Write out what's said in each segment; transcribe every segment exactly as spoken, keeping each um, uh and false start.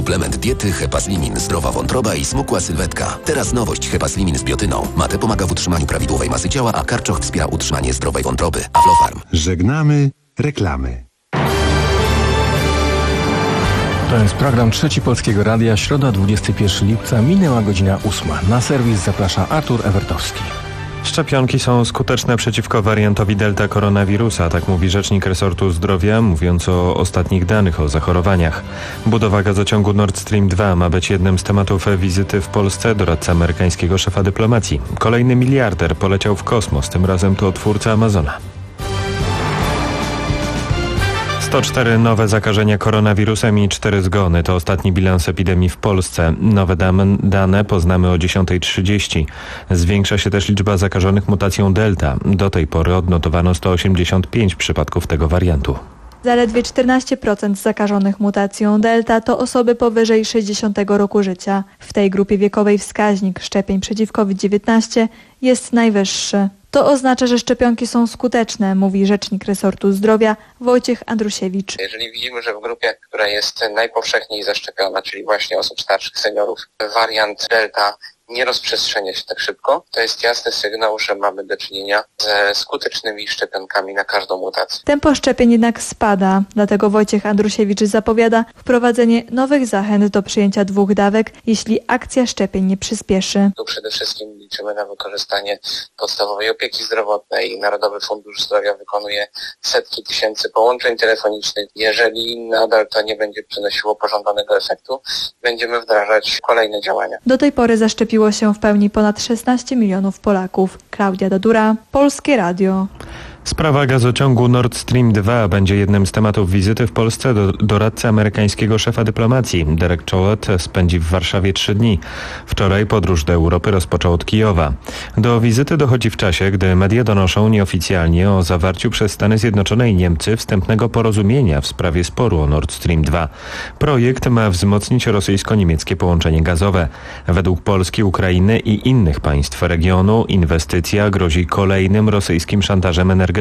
suplement diety Hepaslimin zdrowa wątroba i smukła sylwetka. Teraz nowość Hepaslimin z biotyną. Mate pomaga w utrzymaniu prawidłowej masy ciała, a karczoch wspiera utrzymanie zdrowej wątroby. Aflofarm. Żegnamy reklamy. To jest program Trzeci Polskiego Radia, środa dwudziestego pierwszego lipca, minęła godzina ósma. Na serwis zaprasza Artur Ewertowski. Szczepionki są skuteczne przeciwko wariantowi Delta koronawirusa, tak mówi rzecznik resortu zdrowia, mówiąc o ostatnich danych o zachorowaniach. Budowa gazociągu Nord Stream dwa ma być jednym z tematów wizyty w Polsce doradcy amerykańskiego szefa dyplomacji. Kolejny miliarder poleciał w kosmos, tym razem to twórca Amazona. sto cztery nowe zakażenia koronawirusem i cztery zgony. To ostatni bilans epidemii w Polsce. Nowe dane poznamy o dziesiąta trzydzieści. Zwiększa się też liczba zakażonych mutacją Delta. Do tej pory odnotowano sto osiemdziesiąt pięć przypadków tego wariantu. Zaledwie czternaście procent zakażonych mutacją Delta to osoby powyżej sześćdziesiątego roku życia. W tej grupie wiekowej wskaźnik szczepień przeciw COVID dziewiętnaście jest najwyższy. To oznacza, że szczepionki są skuteczne, mówi rzecznik resortu zdrowia Wojciech Andrusiewicz. Jeżeli widzimy, że w grupie, która jest najpowszechniej zaszczepiona, czyli właśnie osób starszych, seniorów, wariant Delta nie rozprzestrzenia się tak szybko, to jest jasny sygnał, że mamy do czynienia ze skutecznymi szczepionkami na każdą mutację. Tempo szczepień jednak spada, dlatego Wojciech Andrusiewicz zapowiada wprowadzenie nowych zachęt do przyjęcia dwóch dawek, jeśli akcja szczepień nie przyspieszy. Tu przede wszystkim liczymy na wykorzystanie podstawowej opieki zdrowotnej. Narodowy Fundusz Zdrowia wykonuje setki tysięcy połączeń telefonicznych. Jeżeli nadal to nie będzie przynosiło pożądanego efektu, będziemy wdrażać kolejne działania. Do tej pory zaszczepiło się w pełni ponad szesnaście milionów Polaków. Klaudia Dodura, Polskie Radio. Sprawa gazociągu Nord Stream dwa będzie jednym z tematów wizyty w Polsce do, doradcy amerykańskiego szefa dyplomacji. Derek Chollet spędzi w Warszawie trzy dni. Wczoraj podróż do Europy rozpoczął od Kijowa. Do wizyty dochodzi w czasie, gdy media donoszą nieoficjalnie o zawarciu przez Stany Zjednoczone i Niemcy wstępnego porozumienia w sprawie sporu o Nord Stream dwa. Projekt ma wzmocnić rosyjsko-niemieckie połączenie gazowe. Według Polski, Ukrainy i innych państw regionu inwestycja grozi kolejnym rosyjskim szantażem energetycznym.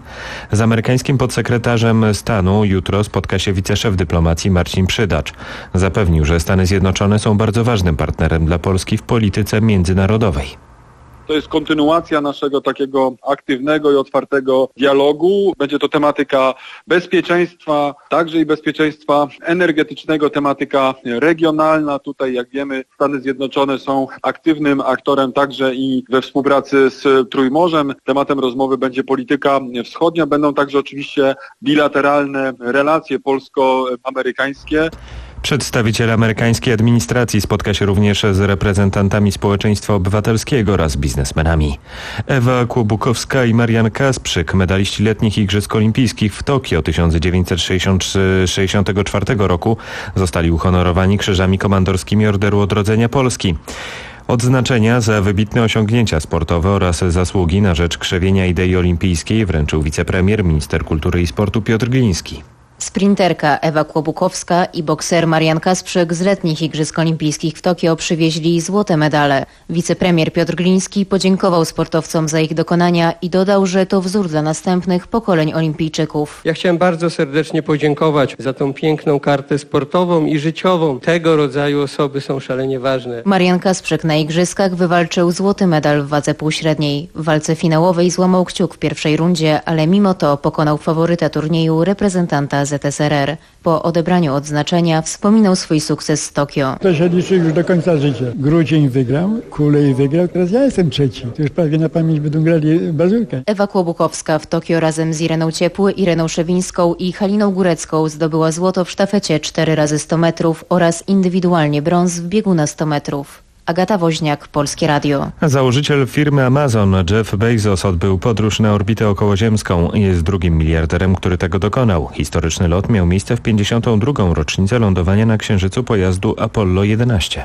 Z amerykańskim podsekretarzem stanu jutro spotka się wiceszef dyplomacji Marcin Przydacz. Zapewnił, że Stany Zjednoczone są bardzo ważnym partnerem dla Polski w polityce międzynarodowej. To jest kontynuacja naszego takiego aktywnego i otwartego dialogu. Będzie to tematyka bezpieczeństwa, także i bezpieczeństwa energetycznego, tematyka regionalna. Tutaj, jak wiemy, Stany Zjednoczone są aktywnym aktorem także i we współpracy z Trójmorzem. Tematem rozmowy będzie polityka wschodnia. Będą także oczywiście bilateralne relacje polsko-amerykańskie. Przedstawiciel amerykańskiej administracji spotka się również z reprezentantami społeczeństwa obywatelskiego oraz biznesmenami. Ewa Kłobukowska i Marian Kasprzyk, medaliści letnich Igrzysk Olimpijskich w Tokio tysiąc dziewięćset sześćdziesiątego czwartego roku, zostali uhonorowani krzyżami komandorskimi Orderu Odrodzenia Polski. Odznaczenia za wybitne osiągnięcia sportowe oraz zasługi na rzecz krzewienia idei olimpijskiej wręczył wicepremier, minister kultury i sportu Piotr Gliński. Sprinterka Ewa Kłobukowska i bokser Marian Kasprzyk z letnich Igrzysk Olimpijskich w Tokio przywieźli złote medale. Wicepremier Piotr Gliński podziękował sportowcom za ich dokonania i dodał, że to wzór dla następnych pokoleń olimpijczyków. Ja chciałem bardzo serdecznie podziękować za tą piękną kartę sportową i życiową. Tego rodzaju osoby są szalenie ważne. Marian Kasprzyk na Igrzyskach wywalczył złoty medal w wadze półśredniej. W walce finałowej złamał kciuk w pierwszej rundzie, ale mimo to pokonał faworyta turnieju, reprezentanta Z S R R. Po odebraniu odznaczenia wspominał swój sukces z Tokio. To się liczy już do końca życia. Grudzień wygrał, Kulej wygrał, teraz ja jestem trzeci. To już prawie na pamięć będą grali bazurkę. Ewa Kłobukowska w Tokio razem z Ireną Ciepły, Ireną Szewińską i Haliną Górecką zdobyła złoto w sztafecie cztery razy sto metrów oraz indywidualnie brąz w biegu na sto metrów. Agata Woźniak, Polskie Radio. Założyciel firmy Amazon, Jeff Bezos, odbył podróż na orbitę okołoziemską. Jest drugim miliarderem, który tego dokonał. Historyczny lot miał miejsce w pięćdziesiątą drugą rocznicę lądowania na Księżycu pojazdu Apollo jedenaście.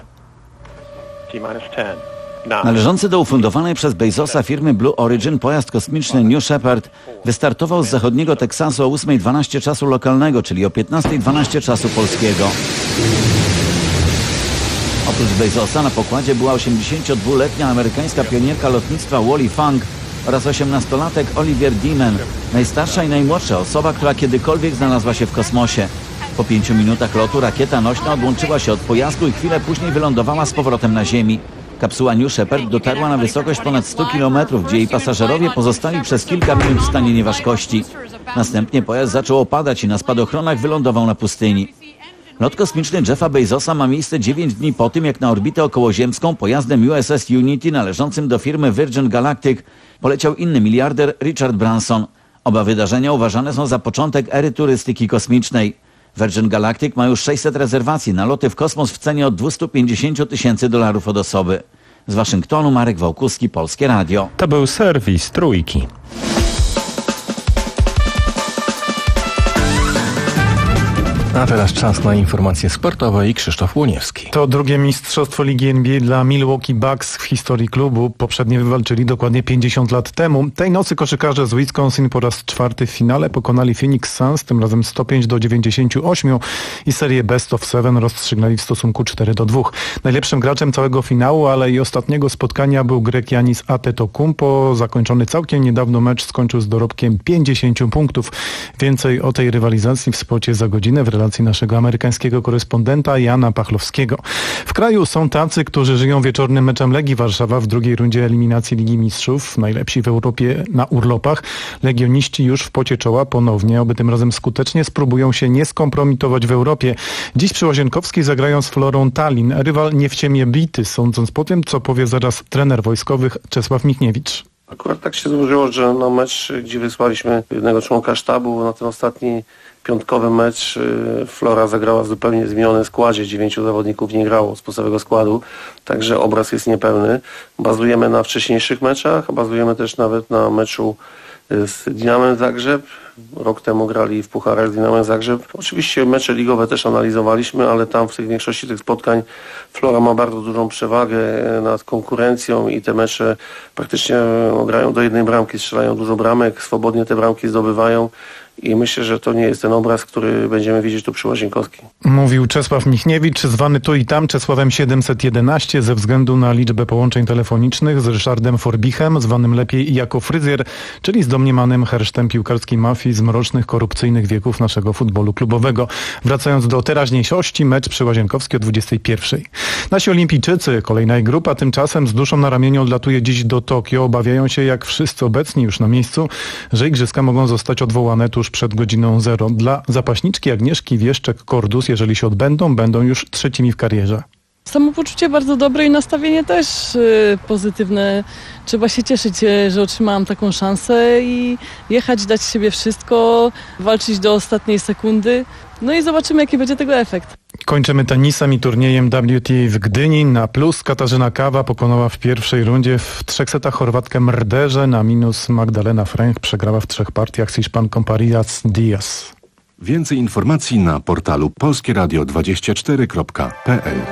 Należący do ufundowanej przez Bezosa firmy Blue Origin pojazd kosmiczny New Shepard wystartował z zachodniego Teksasu o ósma dwanaście czasu lokalnego, czyli o piętnasta dwanaście czasu polskiego. Oprócz Bezosa na pokładzie była osiemdziesięciodwuletnia amerykańska pionierka lotnictwa Wally Funk oraz osiemnastolatek Olivier Diemen, najstarsza i najmłodsza osoba, która kiedykolwiek znalazła się w kosmosie. Po pięciu minutach lotu rakieta nośna odłączyła się od pojazdu i chwilę później wylądowała z powrotem na ziemi. Kapsuła New Shepard dotarła na wysokość ponad stu kilometrów, gdzie jej pasażerowie pozostali przez kilka minut w stanie nieważkości. Następnie pojazd zaczął opadać i na spadochronach wylądował na pustyni. Lot kosmiczny Jeffa Bezosa ma miejsce dziewięć dni po tym, jak na orbitę okołoziemską pojazdem U S S Unity należącym do firmy Virgin Galactic poleciał inny miliarder Richard Branson. Oba wydarzenia uważane są za początek ery turystyki kosmicznej. Virgin Galactic ma już sześćset rezerwacji na loty w kosmos w cenie od dwieście pięćdziesiąt tysięcy dolarów od osoby. Z Waszyngtonu Marek Wałkuski, Polskie Radio. To był serwis Trójki. A teraz czas na informacje sportowe i Krzysztof Łoniewski. To drugie mistrzostwo Ligi N B A dla Milwaukee Bucks w historii klubu. Poprzednie wywalczyli dokładnie pięćdziesiąt lat temu. Tej nocy koszykarze z Wisconsin po raz czwarty w finale pokonali Phoenix Suns, tym razem sto pięć do dziewięćdziesięciu ośmiu i serię Best of Seven rozstrzygnęli w stosunku cztery do dwóch. Najlepszym graczem całego finału, ale i ostatniego spotkania był Grek Giannis Antetokounmpo. Zakończony całkiem niedawno mecz skończył z dorobkiem pięćdziesięciu punktów. Więcej o tej rywalizacji w Sporcie za godzinę w relacji naszego amerykańskiego korespondenta Jana Pachlowskiego. W kraju są tacy, którzy żyją wieczornym meczem Legii Warszawa w drugiej rundzie eliminacji Ligi Mistrzów. Najlepsi w Europie na urlopach. Legioniści już w pocie czoła ponownie, oby tym razem skutecznie spróbują się nie skompromitować w Europie. Dziś przy Łazienkowskiej zagrają z Florą Tallin. Rywal nie w ciemię bity, sądząc po tym, co powie zaraz trener wojskowych Czesław Michniewicz. Akurat tak się złożyło, że na mecz, gdzie wysłaliśmy jednego członka sztabu, na ten ostatni piątkowy mecz Flora zagrała w zupełnie zmienionym składzie. Dziewięciu zawodników nie grało z podstawowego składu, także obraz jest niepełny. Bazujemy na wcześniejszych meczach, bazujemy też nawet na meczu z Dynamem Zagrzeb. Rok temu grali w pucharach z Dynamem Zagrzeb. Oczywiście mecze ligowe też analizowaliśmy, ale tam w tej większości tych spotkań Flora ma bardzo dużą przewagę nad konkurencją i te mecze praktycznie no, grają do jednej bramki, strzelają dużo bramek, swobodnie te bramki zdobywają. I myślę, że to nie jest ten obraz, który będziemy widzieć tu przy Łazienkowskiej. Mówił Czesław Michniewicz, zwany tu i tam Czesławem siedemset jedenaście ze względu na liczbę połączeń telefonicznych z Ryszardem Forbichem, zwanym lepiej jako fryzjer, czyli z domniemanym hersztem piłkarskiej mafii z mrocznych, korupcyjnych wieków naszego futbolu klubowego. Wracając do teraźniejszości, mecz przy Łazienkowskiej o dwudziestej pierwszej. Nasi olimpijczycy, kolejna ich grupa, tymczasem z duszą na ramieniu odlatuje dziś do Tokio. Obawiają się, jak wszyscy obecni już na miejscu, że igrzyska mogą zostać odwołane tuż przed godziną zero. Dla zapaśniczki Agnieszki Wieszczek-Kordus, jeżeli się odbędą, będą już trzecimi w karierze. Samopoczucie bardzo dobre i nastawienie też y, pozytywne. Trzeba się cieszyć, y, że otrzymałam taką szansę i jechać, dać siebie wszystko, walczyć do ostatniej sekundy. No i zobaczymy, jaki będzie tego efekt. Kończymy tenisem i turniejem W T A w Gdyni. Na plus Katarzyna Kawa pokonała w pierwszej rundzie w trzech setach Chorwatkę Mrderze, na minus Magdalena Fręch przegrała w trzech partiach z Hiszpanką Parillas Diaz. Więcej informacji na portalu polskie radio dwadzieścia cztery kropka p l.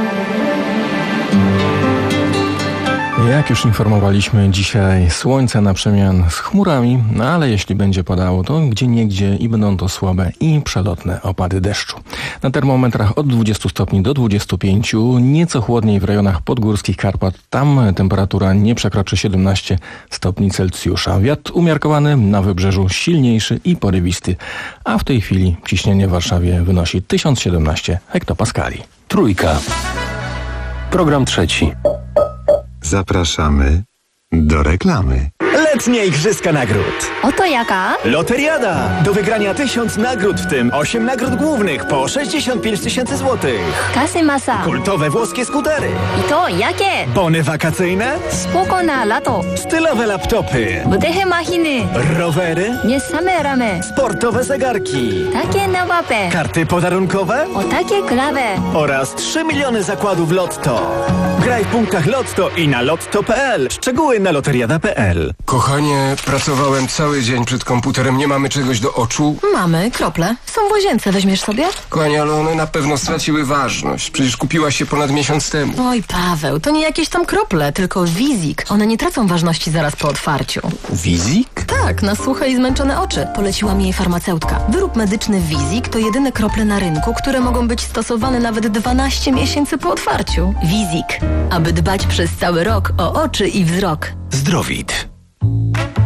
Jak już informowaliśmy, dzisiaj słońce na przemian z chmurami, no ale jeśli będzie padało, to gdzieniegdzie i będą to słabe i przelotne opady deszczu. Na termometrach od dwudziestu stopni do dwudziestu pięciu, nieco chłodniej w rejonach podgórskich Karpat. Tam temperatura nie przekroczy siedemnaście stopni Celsjusza. Wiatr umiarkowany, na wybrzeżu silniejszy i porywisty, a w tej chwili ciśnienie w Warszawie wynosi tysiąc siedemnaście hektopaskali. Trójka. Program trzeci. Zapraszamy do reklamy. Letnie Igrzyska Nagród. Oto jaka? Loteriada. Do wygrania tysiąc nagród, w tym osiem nagród głównych po sześćdziesiąt pięć tysięcy złotych. Kasy masa. Kultowe włoskie skutery. I to jakie? Bony wakacyjne. Spoko na lato. Stylowe laptopy. Budychy machiny. Rowery. Nie same ramy. Sportowe zegarki. Takie nowape. Karty podarunkowe. O takie klawe. Oraz trzy miliony zakładów Lotto. Graj w punktach Lotto i na lotto kropka p l. Szczegóły na loteriada kropka p l. Kochanie, pracowałem cały dzień przed komputerem. Nie mamy czegoś do oczu? Mamy, krople. Są w łazience. Weźmiesz sobie? Kochanie, ale one na pewno straciły ważność. Przecież kupiłaś się ponad miesiąc temu. Oj, Paweł, to nie jakieś tam krople, tylko Wizik. One nie tracą ważności zaraz po otwarciu. Wizik? Tak, na suche i zmęczone oczy. Poleciła mi jej farmaceutka. Wyrób medyczny Wizik to jedyne krople na rynku, które mogą być stosowane nawet dwanaście miesięcy po otwarciu. Wizik. Aby dbać przez cały rok o oczy i wzrok. Zdrowit.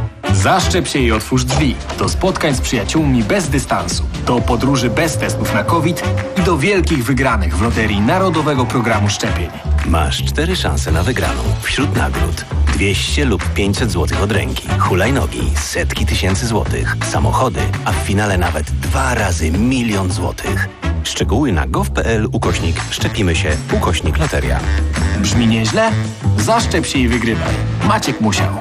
Zaszczep się i otwórz drzwi. Do spotkań z przyjaciółmi bez dystansu. Do podróży bez testów na COVID i do wielkich wygranych w loterii Narodowego Programu Szczepień. Masz cztery szanse na wygraną. Wśród nagród dwieście lub pięćset złotych od ręki, hulajnogi, setki tysięcy złotych, samochody, a w finale nawet dwa razy milion złotych. Szczegóły na gov.pl ukośnik szczepimy się ukośnik loteria. Brzmi nieźle? Zaszczep się i wygrywaj. Maciek musiał.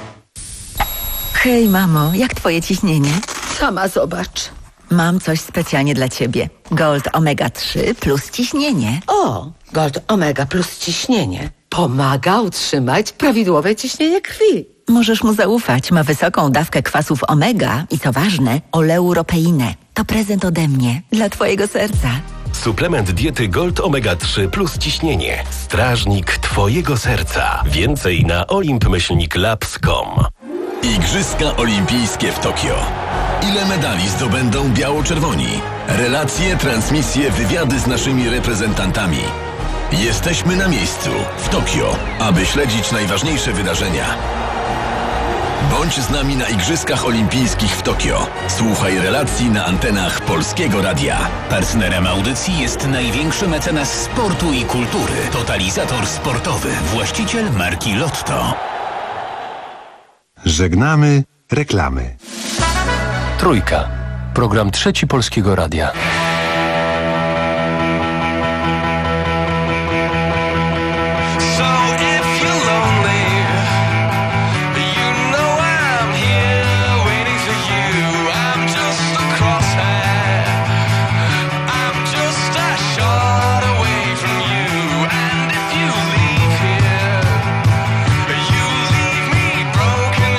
Hej mamo, jak twoje ciśnienie? Sama zobacz. Mam coś specjalnie dla ciebie. Gold omega trzy plus ciśnienie. O, Gold Omega plus ciśnienie. Pomaga utrzymać prawidłowe ciśnienie krwi. Możesz mu zaufać. Ma wysoką dawkę kwasów omega i co ważne, oleuropeinę. To prezent ode mnie dla twojego serca. Suplement diety Gold omega trzy plus ciśnienie. Strażnik twojego serca. Więcej na olimp myślnik labs kropka com. Igrzyska Olimpijskie w Tokio. Ile medali zdobędą biało-czerwoni? Relacje, transmisje, wywiady z naszymi reprezentantami. Jesteśmy na miejscu, w Tokio, aby śledzić najważniejsze wydarzenia. Bądź z nami na Igrzyskach Olimpijskich w Tokio. Słuchaj relacji na antenach Polskiego Radia. Partnerem audycji jest największy mecenas sportu i kultury. Totalizator sportowy, właściciel marki Lotto. Żegnamy reklamy. Trójka. Program Trzeci Polskiego Radia.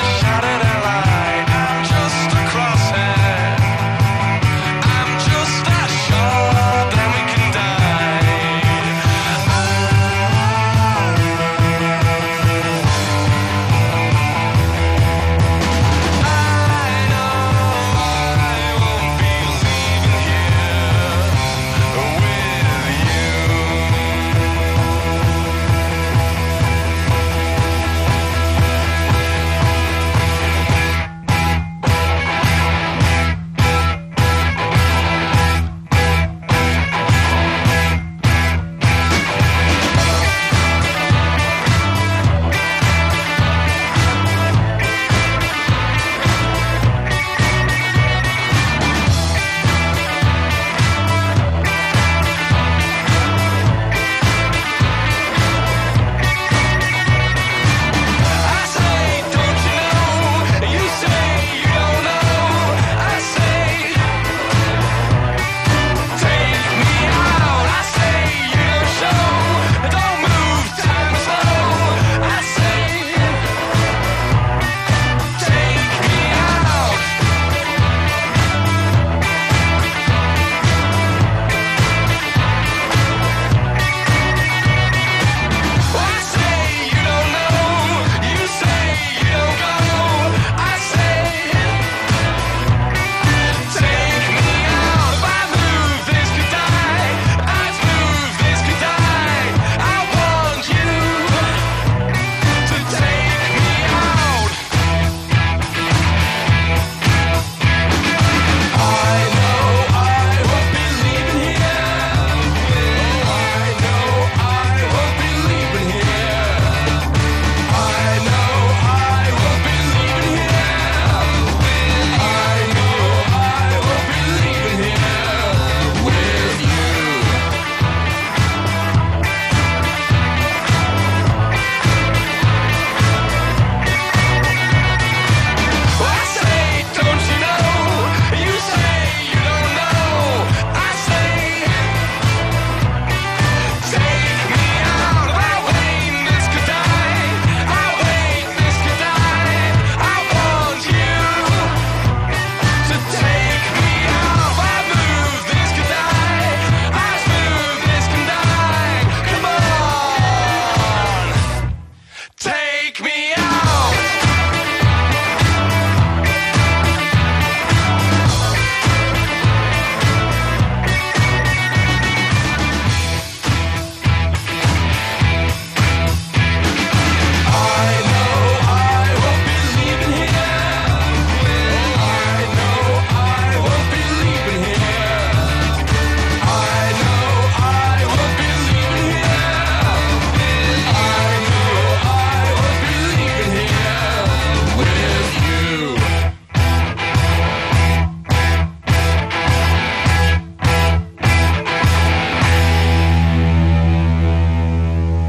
Just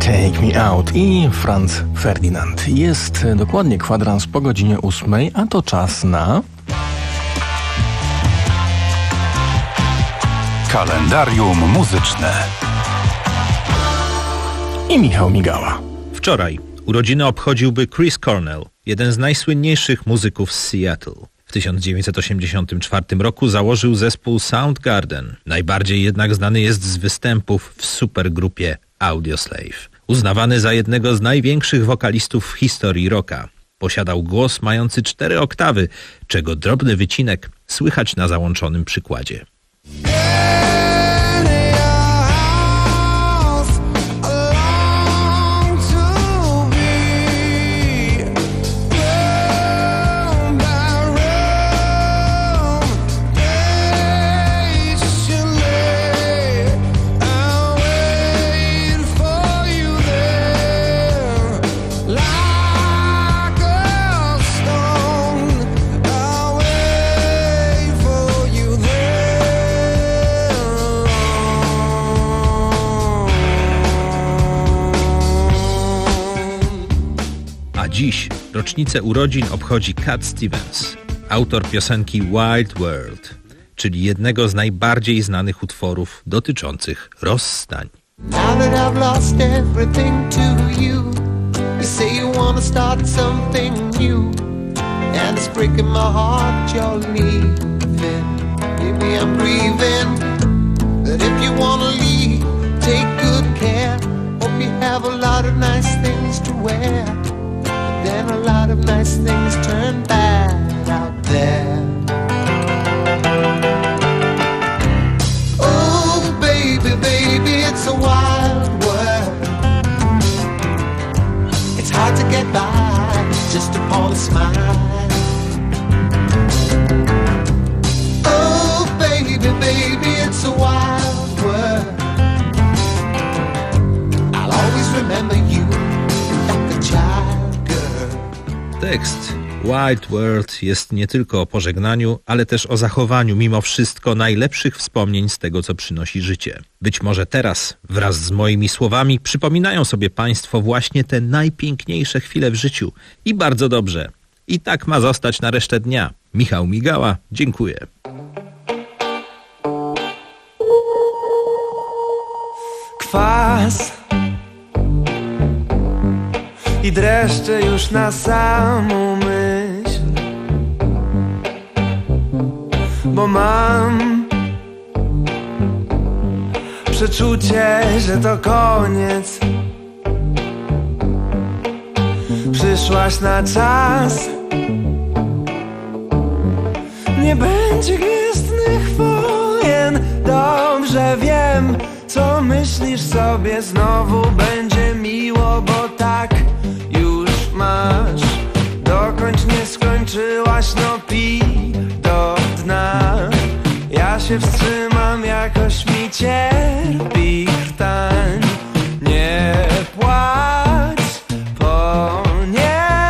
Take Me Out i Franz Ferdinand. Jest dokładnie kwadrans po godzinie ósmej, a to czas na... Kalendarium muzyczne. I Michał Migała. Wczoraj urodziny obchodziłby Chris Cornell, jeden z najsłynniejszych muzyków z Seattle. W tysiąc dziewięćset osiemdziesiątym czwartym roku założył zespół Soundgarden. Najbardziej jednak znany jest z występów w supergrupie Audioslave. Uznawany za jednego z największych wokalistów w historii rocka. Posiadał głos mający cztery oktawy, czego drobny wycinek słychać na załączonym przykładzie. Dziś rocznicę urodzin obchodzi Cat Stevens, autor piosenki Wild World, czyli jednego z najbardziej znanych utworów dotyczących rozstań. Now that I've lost everything to you, you say you wanna start something new, and it's breaking my heart you're leaving. Maybe I'm grieving, but if you wanna leave, take good care. Hope you have a lot of nice things to wear. Then a lot of nice things turn bad out there. Oh, baby, baby, it's a wild world. It's hard to get by just upon a smile. Oh, baby, baby, it's a wild world. I'll always remember you like a child. Tekst Wild World jest nie tylko o pożegnaniu, ale też o zachowaniu mimo wszystko najlepszych wspomnień z tego, co przynosi życie. Być może teraz, wraz z moimi słowami, przypominają sobie Państwo właśnie te najpiękniejsze chwile w życiu. I bardzo dobrze. I tak ma zostać na resztę dnia. Michał Migała, dziękuję. Kwas i dreszcze już na samą myśl, bo mam przeczucie, że to koniec. Przyszłaś na czas, nie będzie gwiezdnych wojen. Dobrze wiem, co myślisz sobie, znowu będzie miło, bo tak już masz. Dokończ, nie skończyłaś, no pij do dna. Ja się wstrzymam, jakoś mi cierpi krtań. Nie płacz po niej.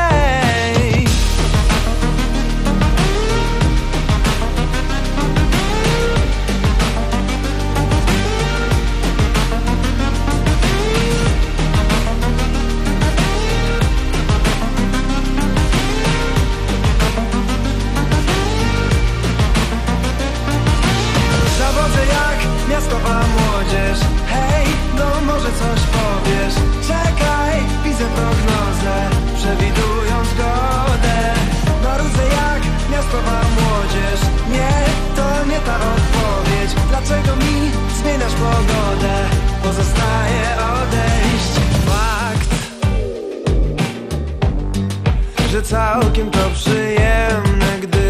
Miastowa młodzież, hej, no może coś powiesz. Czekaj, widzę prognozę, przewidują zgodę. Marudzę jak miastowa młodzież, nie, to nie ta odpowiedź. Dlaczego mi zmieniasz pogodę? Pozostaje odejść. Fakt, że całkiem to przyjemne, gdy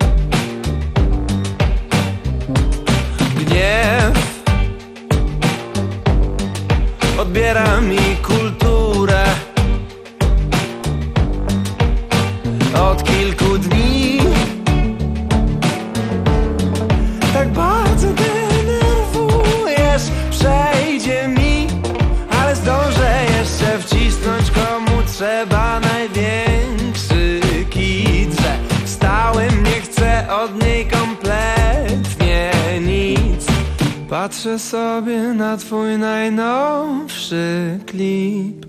gniew odbiera mi kulturę. Od kilku dni tak bardzo denerwujesz. Przejdzie mi, ale zdążę jeszcze wcisnąć, komu trzeba największy kit, że stałym nie chcę od niej kompletnie nic. Patrz patrzę sobie na twój najnowszy klip.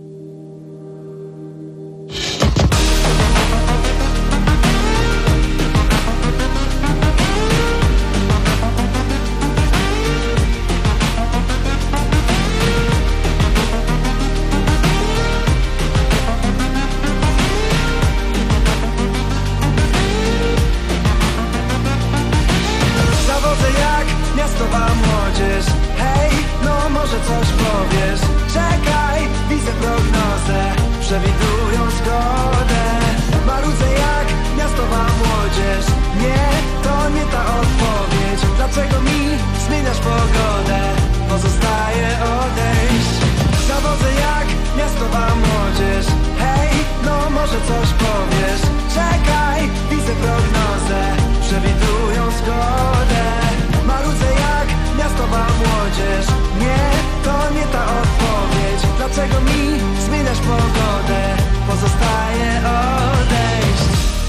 Młodzież, hej, no może coś powiesz. Czekaj, widzę prognozę, przewidują zgodę. Marudzę jak miastowa młodzież. Nie, to nie ta odpowiedź. Dlaczego mi zmieniasz pogodę? Pozostaje odejść. Zawodzę jak miastowa młodzież. Hej, no może coś powiesz. Czekaj, widzę prognozę, przewidują zgodę. Marudzę jak miastowa młodzież. Nie, to nie ta odpowiedź. Dlaczego mi zmieniasz pogodę? Pozostaje odejść.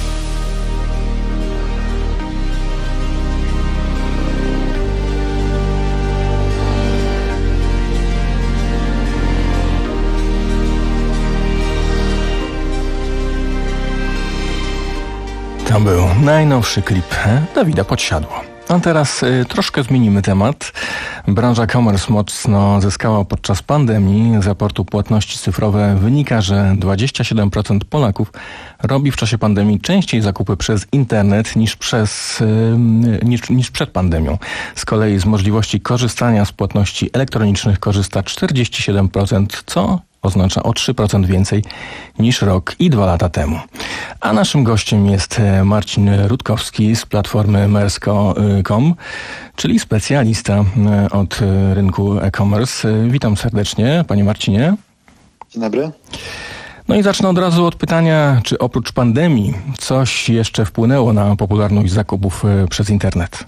To był najnowszy klip Dawida Podsiadło. A teraz y, troszkę zmienimy temat. Branża e-commerce mocno zyskała podczas pandemii. Z raportu Płatności Cyfrowe wynika, że dwadzieścia siedem procent Polaków robi w czasie pandemii częściej zakupy przez internet niż, przez, y, niż, niż przed pandemią. Z kolei z możliwości korzystania z płatności elektronicznych korzysta czterdzieści siedem procent, co oznacza o trzy procent więcej niż rok i dwa lata temu. A naszym gościem jest Marcin Rutkowski z platformy mersko kropka com, czyli specjalista od rynku e-commerce. Witam serdecznie, panie Marcinie. Dzień dobry. No i zacznę od razu od pytania, czy oprócz pandemii coś jeszcze wpłynęło na popularność zakupów przez internet?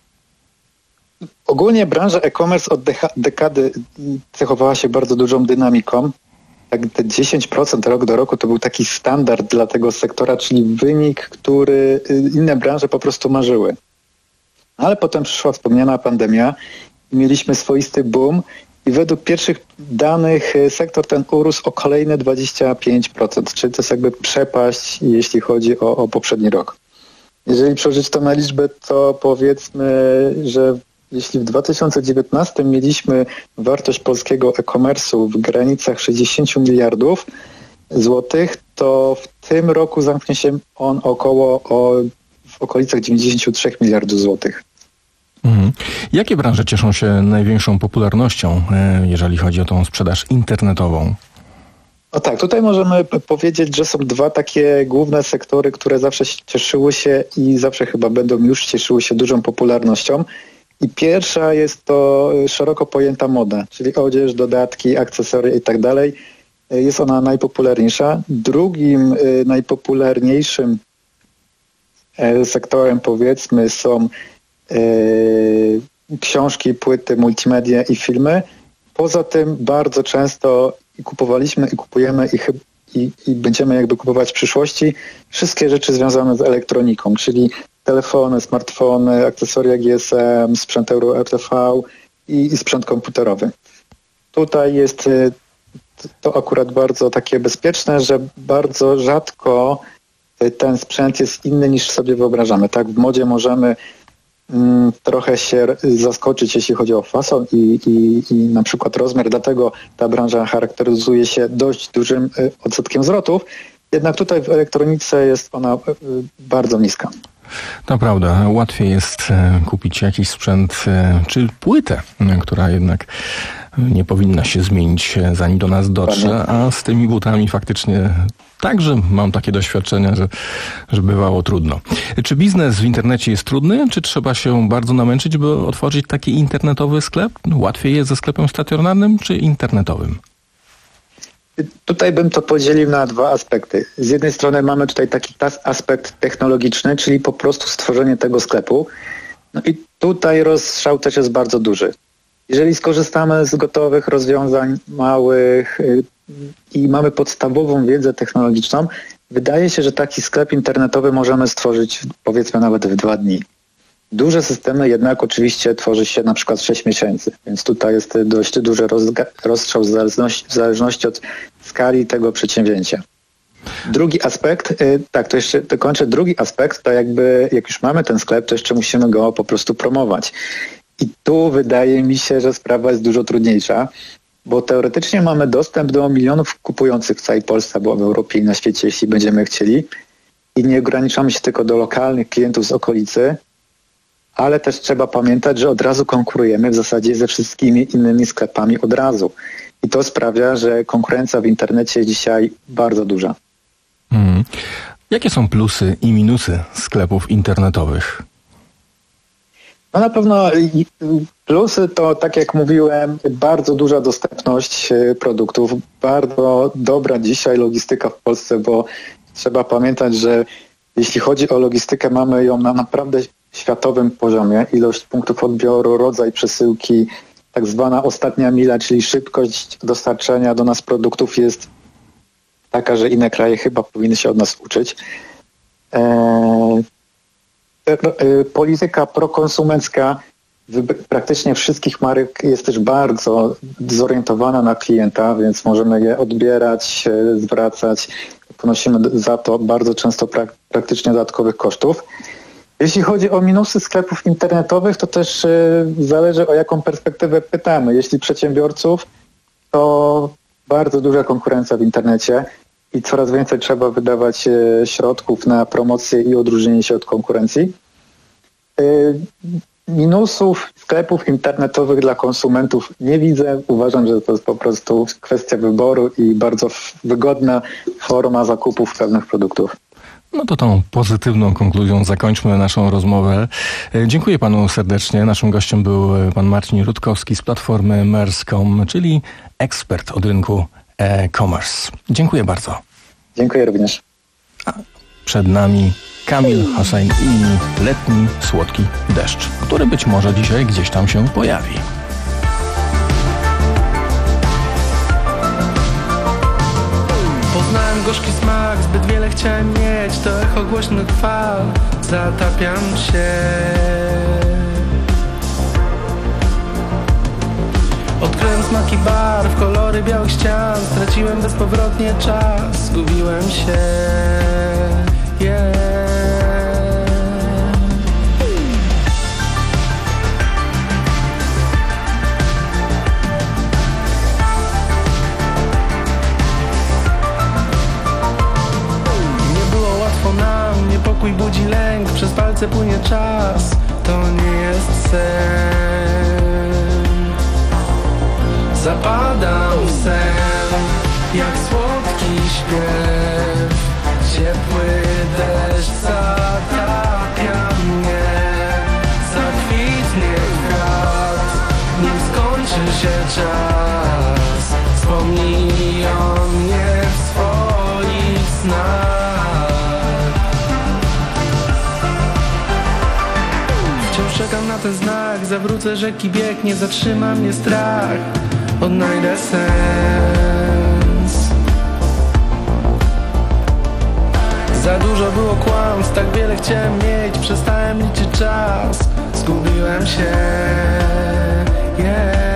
Ogólnie branża e-commerce od decha- dekady cechowała się bardzo dużą dynamiką. Tak te dziesięć procent rok do roku to był taki standard dla tego sektora, czyli wynik, który inne branże po prostu marzyły. Ale potem przyszła wspomniana pandemia i mieliśmy swoisty boom i według pierwszych danych sektor ten urósł o kolejne dwadzieścia pięć procent, czyli to jest jakby przepaść, jeśli chodzi o, o poprzedni rok. Jeżeli przełożyć to na liczbę, to powiedzmy, że jeśli w dwa tysiące dziewiętnastym mieliśmy wartość polskiego e-commerce'u w granicach sześćdziesiąt miliardów złotych, to w tym roku zamknie się on około o, w okolicach dziewięćdziesiąt trzy miliardów złotych. Mhm. Jakie branże cieszą się największą popularnością, jeżeli chodzi o tą sprzedaż internetową? No tak, tutaj możemy powiedzieć, że są dwa takie główne sektory, które zawsze cieszyły się i zawsze chyba będą już cieszyły się dużą popularnością. I pierwsza jest to szeroko pojęta moda, czyli odzież, dodatki, akcesoria i tak dalej. Jest ona najpopularniejsza. Drugim najpopularniejszym sektorem, powiedzmy, są książki, płyty, multimedia i filmy. Poza tym bardzo często kupowaliśmy i kupujemy i, i, i będziemy jakby kupować w przyszłości wszystkie rzeczy związane z elektroniką, czyli telefony, smartfony, akcesoria G S M, sprzęt Euro R T V i, i sprzęt komputerowy. Tutaj jest to akurat bardzo takie bezpieczne, że bardzo rzadko ten sprzęt jest inny niż sobie wyobrażamy. Tak, w modzie możemy mm, trochę się zaskoczyć, jeśli chodzi o fason i, i, i na przykład rozmiar, dlatego ta branża charakteryzuje się dość dużym odsetkiem zwrotów, jednak tutaj w elektronice jest ona bardzo niska. To prawda, łatwiej jest kupić jakiś sprzęt czy płytę, która jednak nie powinna się zmienić, zanim do nas dotrze, a z tymi butami faktycznie także mam takie doświadczenia, że, że bywało trudno. Czy biznes w internecie jest trudny, czy trzeba się bardzo namęczyć, by otworzyć taki internetowy sklep? Łatwiej jest ze sklepem stacjonarnym czy internetowym? Tutaj bym to podzielił na dwa aspekty. Z jednej strony mamy tutaj taki aspekt technologiczny, czyli po prostu stworzenie tego sklepu. No i tutaj rozstrzał też jest bardzo duży. Jeżeli skorzystamy z gotowych rozwiązań małych i mamy podstawową wiedzę technologiczną, wydaje się, że taki sklep internetowy możemy stworzyć powiedzmy nawet w dwa dni. Duże systemy jednak oczywiście tworzy się na przykład sześć miesięcy, więc tutaj jest dość duży rozga- rozstrzał w zależności, w zależności od skali tego przedsięwzięcia. Drugi aspekt, yy, tak, to jeszcze dokończę, drugi aspekt to jakby jak już mamy ten sklep, to jeszcze musimy go po prostu promować. I tu wydaje mi się, że sprawa jest dużo trudniejsza, bo teoretycznie mamy dostęp do milionów kupujących w całej Polsce albo w Europie i na świecie, jeśli będziemy chcieli. I nie ograniczamy się tylko do lokalnych klientów z okolicy, ale też trzeba pamiętać, że od razu konkurujemy w zasadzie ze wszystkimi innymi sklepami od razu. I to sprawia, że konkurencja w internecie jest dzisiaj bardzo duża. Hmm. Jakie są plusy i minusy sklepów internetowych? No na pewno plusy to, tak jak mówiłem, bardzo duża dostępność produktów, bardzo dobra dzisiaj logistyka w Polsce, bo trzeba pamiętać, że jeśli chodzi o logistykę, mamy ją na naprawdę światowym poziomie. Ilość punktów odbioru, rodzaj przesyłki, tak zwana ostatnia mila, czyli szybkość dostarczenia do nas produktów jest taka, że inne kraje chyba powinny się od nas uczyć. Eee, polityka prokonsumencka praktycznie wszystkich marek jest też bardzo zorientowana na klienta, więc możemy je odbierać, zwracać. Ponosimy za to bardzo często prak- praktycznie dodatkowych kosztów. Jeśli chodzi o minusy sklepów internetowych, to też y, zależy, o jaką perspektywę pytamy. Jeśli przedsiębiorców, to bardzo duża konkurencja w internecie i coraz więcej trzeba wydawać y, środków na promocję i odróżnienie się od konkurencji. Y, minusów sklepów internetowych dla konsumentów nie widzę. Uważam, że to jest po prostu kwestia wyboru i bardzo wygodna forma zakupów pewnych produktów. No to tą pozytywną konkluzją zakończmy naszą rozmowę. Dziękuję panu serdecznie. Naszym gościem był pan Marcin Rutkowski z platformy mers kropka com, czyli ekspert od rynku e-commerce. Dziękuję bardzo. Dziękuję również. A przed nami Kamil Hossein i letni słodki deszcz, który być może dzisiaj gdzieś tam się pojawi. Poznałem gorzki smak, zbyt wiele chciałem mieć. To echo głośnych fal, zatapiam się. Odkryłem smaki barw, kolory białych ścian. Straciłem bezpowrotnie czas, zgubiłem się. Yeah. Niepokój budzi lęk, przez palce płynie czas. To nie jest sen. Zapadam w sen, jak słodki śpiew. Ciepły deszcz zatapia mnie. Zakwitnie kwiat, nim skończy się czas. Wspomnij o mnie w swoich snach. Czekam na ten znak, zawrócę rzeki bieg, nie zatrzyma mnie strach. Odnajdę sens. Za dużo było kłamstw, tak wiele chciałem mieć. Przestałem liczyć czas, zgubiłem się. Yeah.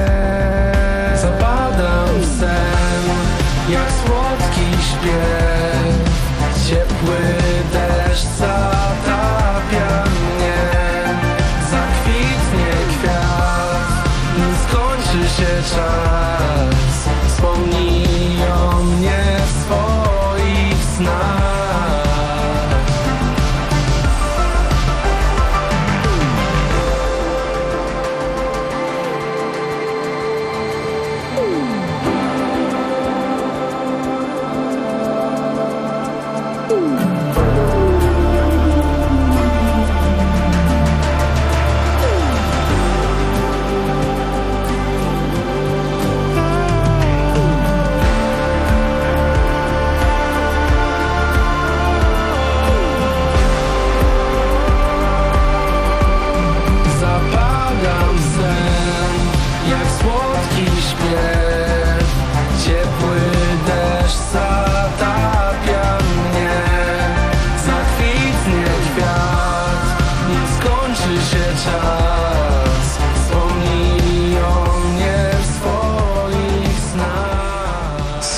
Zapadam w sen, jak słodki śpiew. Ciepły deszcz zatapia mnie. Zakwitnie kwiat, nim skończy się czas. Wspomnij o mnie w swoich snach.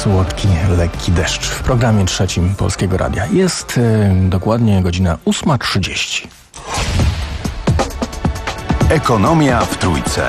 słodki, lekki deszcz w programie trzecim Polskiego Radia. Jest y, dokładnie godzina ósma trzydzieści. Ekonomia w Trójce.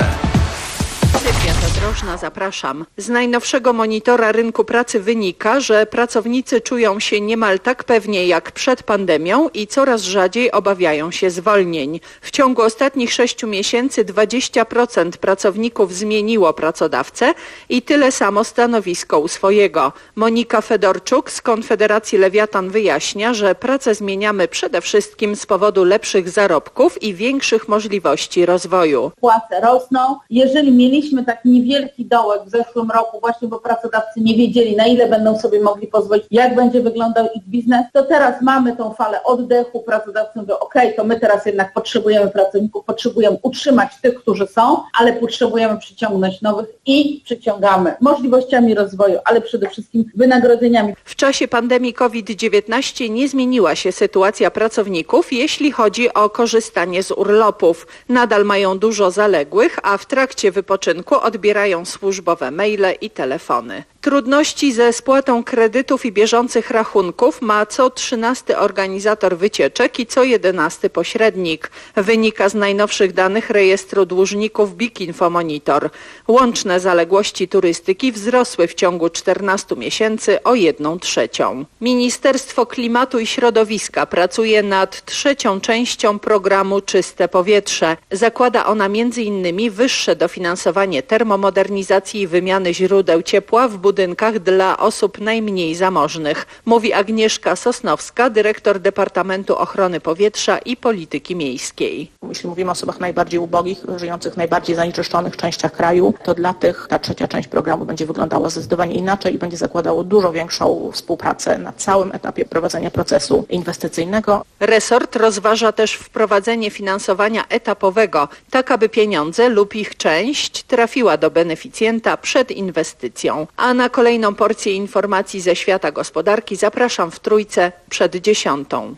Sylwia Zadrożna, zapraszam. Z najnowszego monitora rynku pracy wynika, że pracownicy czują się niemal tak pewnie jak przed pandemią i coraz rzadziej obawiają się zwolnień. W ciągu ostatnich sześciu miesięcy dwadzieścia procent pracowników zmieniło pracodawcę i tyle samo stanowisko u swojego. Monika Fedorczuk z Konfederacji Lewiatan wyjaśnia, że pracę zmieniamy przede wszystkim z powodu lepszych zarobków i większych możliwości rozwoju. Płace rosną. Jeżeli mieliśmy taki niewielki dołek w zeszłym roku, właśnie bo pracodawcy nie wiedzieli, na ile będą sobie mogli pozwolić, jak będzie wyglądał ich biznes, to teraz mamy tą falę oddechu. Pracodawcy mówią, okej, okay, to my teraz jednak potrzebujemy pracowników, potrzebujemy utrzymać tych, którzy są, ale potrzebujemy przyciągnąć nowych i przyciągamy możliwościami rozwoju, ale przede wszystkim wynagrodzeniami. W czasie pandemii COVID dziewiętnaście nie zmieniła się sytuacja pracowników, jeśli chodzi o korzystanie z urlopów. Nadal mają dużo zaległych, a w trakcie wypoczynku odbierają służbowe maile i telefony. Trudności ze spłatą kredytów i bieżących rachunków ma co trzynasty organizator wycieczek i co jedenasty pośrednik. Wynika z najnowszych danych rejestru dłużników Big Info Monitor. Łączne zaległości turystyki wzrosły w ciągu czternastu miesięcy o jedną trzecią. Ministerstwo Klimatu i Środowiska pracuje nad trzecią częścią programu Czyste Powietrze. Zakłada ona między innymi wyższe dofinansowanie termomodernizacji i wymiany źródeł ciepła w budynkach dla osób najmniej zamożnych, mówi Agnieszka Sosnowska, dyrektor Departamentu Ochrony Powietrza i Polityki Miejskiej. Jeśli mówimy o osobach najbardziej ubogich, żyjących w najbardziej zanieczyszczonych częściach kraju, to dla tych ta trzecia część programu będzie wyglądała zdecydowanie inaczej i będzie zakładało dużo większą współpracę na całym etapie prowadzenia procesu inwestycyjnego. Resort rozważa też wprowadzenie finansowania etapowego, tak aby pieniądze lub ich część trafiła do beneficjenta przed inwestycją. A na kolejną porcję informacji ze świata gospodarki zapraszam w Trójce przed dziesiątą.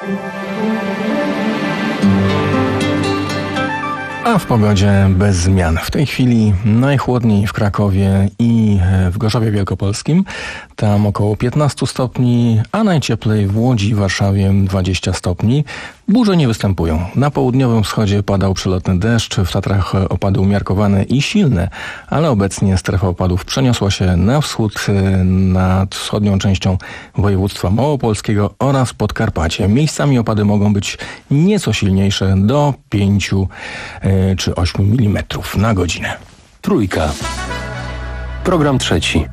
A w pogodzie bez zmian. W tej chwili najchłodniej w Krakowie i w Gorzowie Wielkopolskim. Tam około piętnaście stopni, a najcieplej w Łodzi i Warszawie dwadzieścia stopni. Burze nie występują. Na południowym wschodzie padał przelotny deszcz, w Tatrach opady umiarkowane i silne, ale obecnie strefa opadów przeniosła się na wschód, nad wschodnią częścią województwa małopolskiego oraz Podkarpacie. Miejscami opady mogą być nieco silniejsze, do pięciu czy ośmiu milimetrów na godzinę. Trójka. Program trzeci.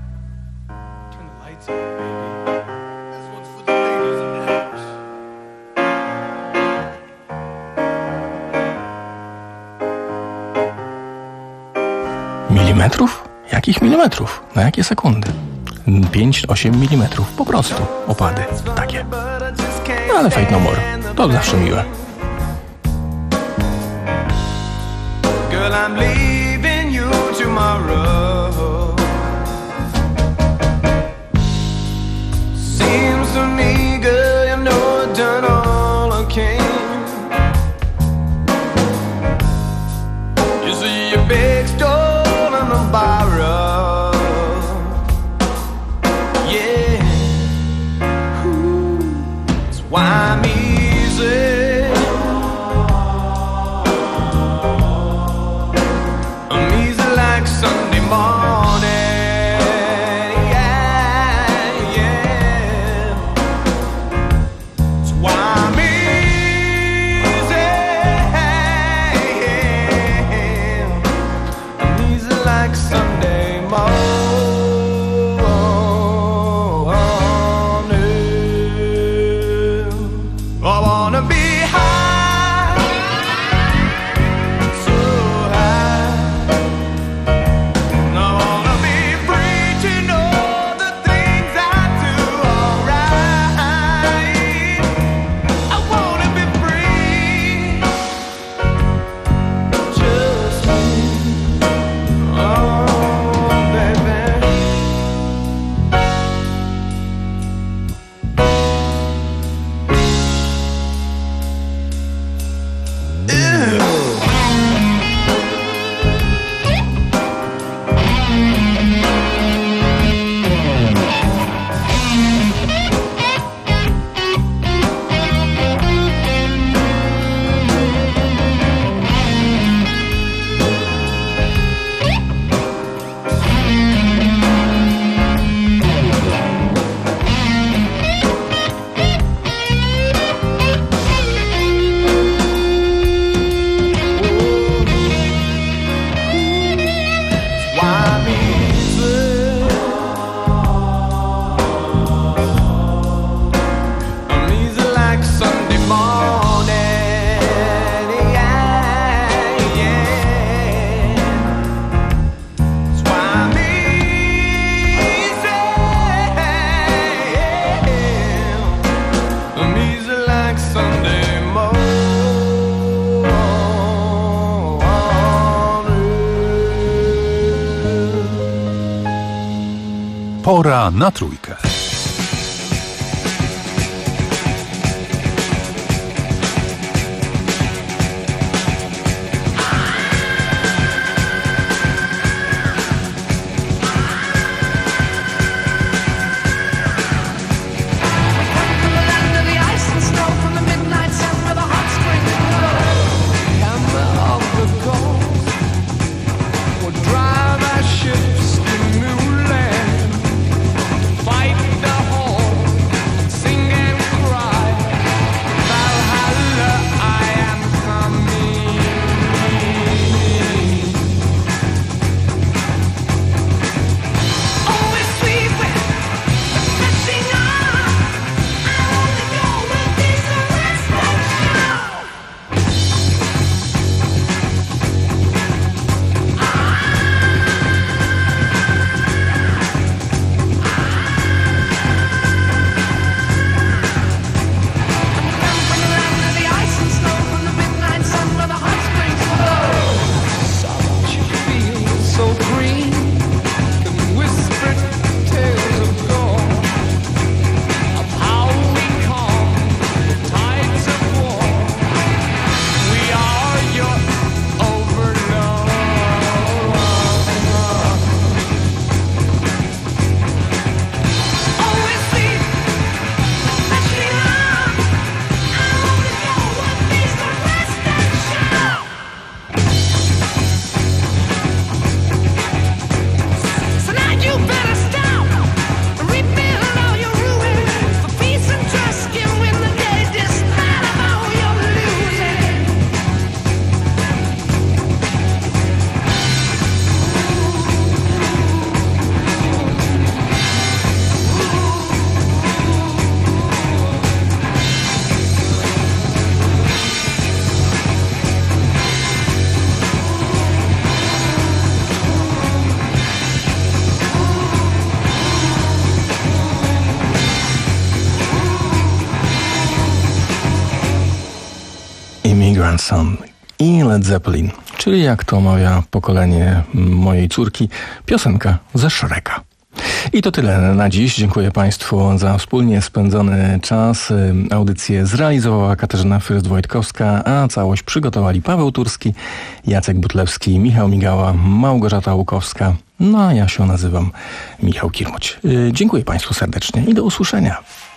Milimetrów? Jakich milimetrów? Na jakie sekundy? pięć osiem milimetrów. Po prostu. Opady. Takie. No ale Fate No More. To zawsze miłe. Girl, I'm leaving you tomorrow. Seems to me, girl, you know I've done all I can. You see your big stole and the borrow. Yeah. Ooh, that's why I'm easy. Sunday Pora na trójkę. Grandson i Led Zeppelin, czyli jak to mawia pokolenie mojej córki, piosenka ze Shreka. I to tyle na dziś. Dziękuję Państwu za wspólnie spędzony czas. Audycję zrealizowała Katarzyna Fyrst-Wojtkowska, a całość przygotowali Paweł Turski, Jacek Butlewski, Michał Migała, Małgorzata Łukowska. No a ja się nazywam Michał Kirmuć. Dziękuję Państwu serdecznie i do usłyszenia.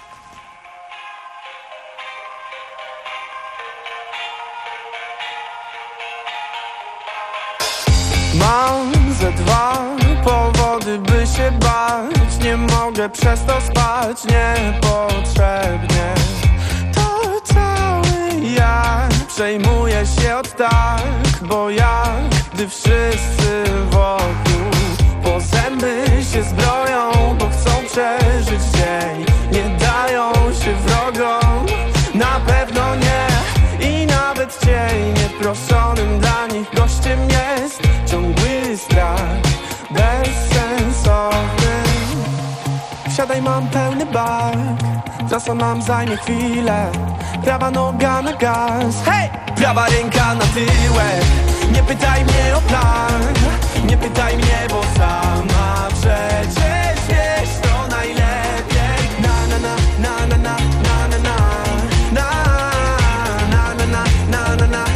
Mam ze dwa powody, by się bać. Nie mogę przez to spać niepotrzebnie. To cały ja przejmuję się od tak, bo jak gdy wszyscy wokół po zęby się zbroją, bo chcą przeżyć dzień, nie dają się wrogom, na pewno nie. I nawet cień nieproszonym dla nich gościem jest ciągły strach, bezsensowny. Wsiadaj, mam pełny bak, trasa nam zajmie chwilę. Prawa noga na gaz, hej! Prawa ręka na tyłek. Nie pytaj mnie o plan, nie pytaj mnie, bo sama przecież wiesz to najlepiej. Na na na na na na na na na na na na na na na na na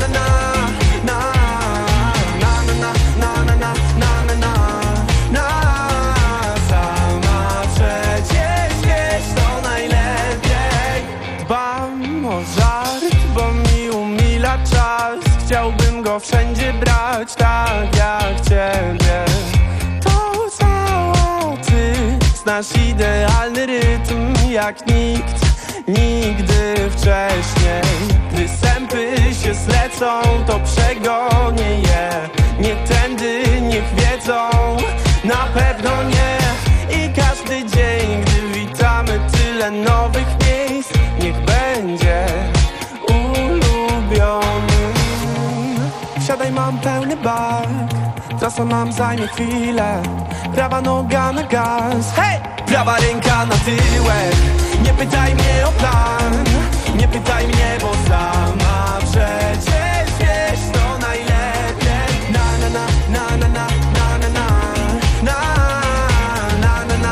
chciałbym go wszędzie brać, tak jak ciebie. To cała ty znasz idealny rytm jak nikt, nigdy wcześniej. Gdy sępy się zlecą, to przegonię je. Nie tędy, niech wiedzą, na pewno nie. I każdy dzień, gdy witamy tyle nowych miejsc, niech będzie ulubiony. Wsiadaj, mam pełny bak, trasa nam zajmie chwilę. Prawa noga na gaz, hej! Prawa ręka na tyłek. Nie pytaj mnie o plan, nie pytaj mnie, bo sama przecież wiesz to najlepiej. Na na na na na na na na na na na na na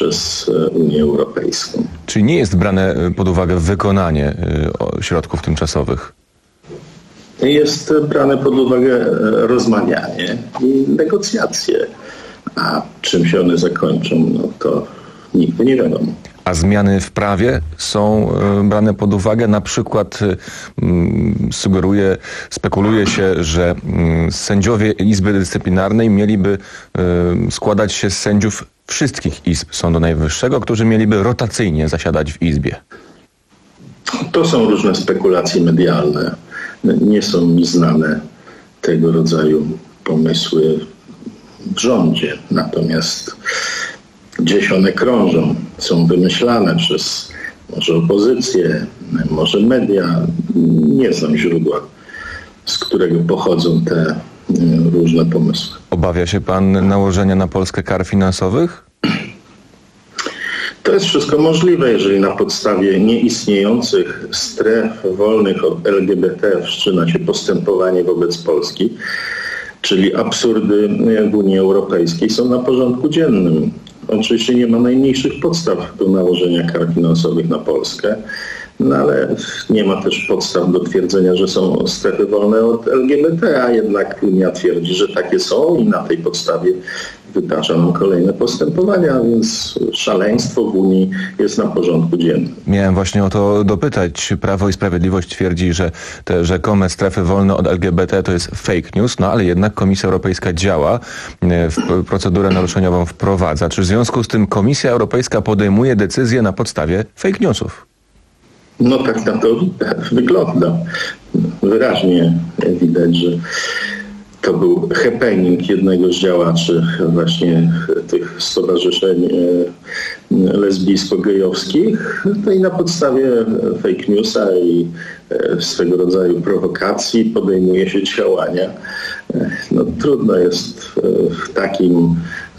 przez Unię Europejską. Czyli nie jest brane pod uwagę wykonanie środków tymczasowych? Jest brane pod uwagę rozmawianie i negocjacje. A czym się one zakończą, no to nigdy nie wiadomo. A zmiany w prawie są brane pod uwagę? Na przykład sugeruje, spekuluje się, że sędziowie Izby Dyscyplinarnej mieliby składać się z sędziów wszystkich izb Sądu Najwyższego, którzy mieliby rotacyjnie zasiadać w Izbie. To są różne spekulacje medialne. Nie są mi znane tego rodzaju pomysły w rządzie. Natomiast gdzieś one krążą, są wymyślane przez może opozycję, może media. Nie znam źródła, z którego pochodzą te różne pomysły. Obawia się pan nałożenia na Polskę kar finansowych? To jest wszystko możliwe, jeżeli na podstawie nieistniejących stref wolnych od L G B T wszczyna się postępowanie wobec Polski, czyli absurdy w Unii Europejskiej są na porządku dziennym. Oczywiście nie ma najmniejszych podstaw do nałożenia kar finansowych na Polskę, no ale nie ma też podstaw do twierdzenia, że są strefy wolne od L G B T, a jednak Unia twierdzi, że takie są i na tej podstawie wytacza nam kolejne postępowania, więc szaleństwo w Unii jest na porządku dziennym. Miałem właśnie o to dopytać. Prawo i Sprawiedliwość twierdzi, że te rzekome strefy wolne od L G B T to jest fake news, no ale jednak Komisja Europejska działa, w procedurę naruszeniową wprowadza. Czy w związku z tym Komisja Europejska podejmuje decyzje na podstawie fake newsów? No tak na to wygląda. Wyraźnie widać, że to był happening jednego z działaczy właśnie tych stowarzyszeń lesbijsko-gejowskich. No i na podstawie fake newsa i swego rodzaju prowokacji podejmuje się działania. No, trudno jest w takim,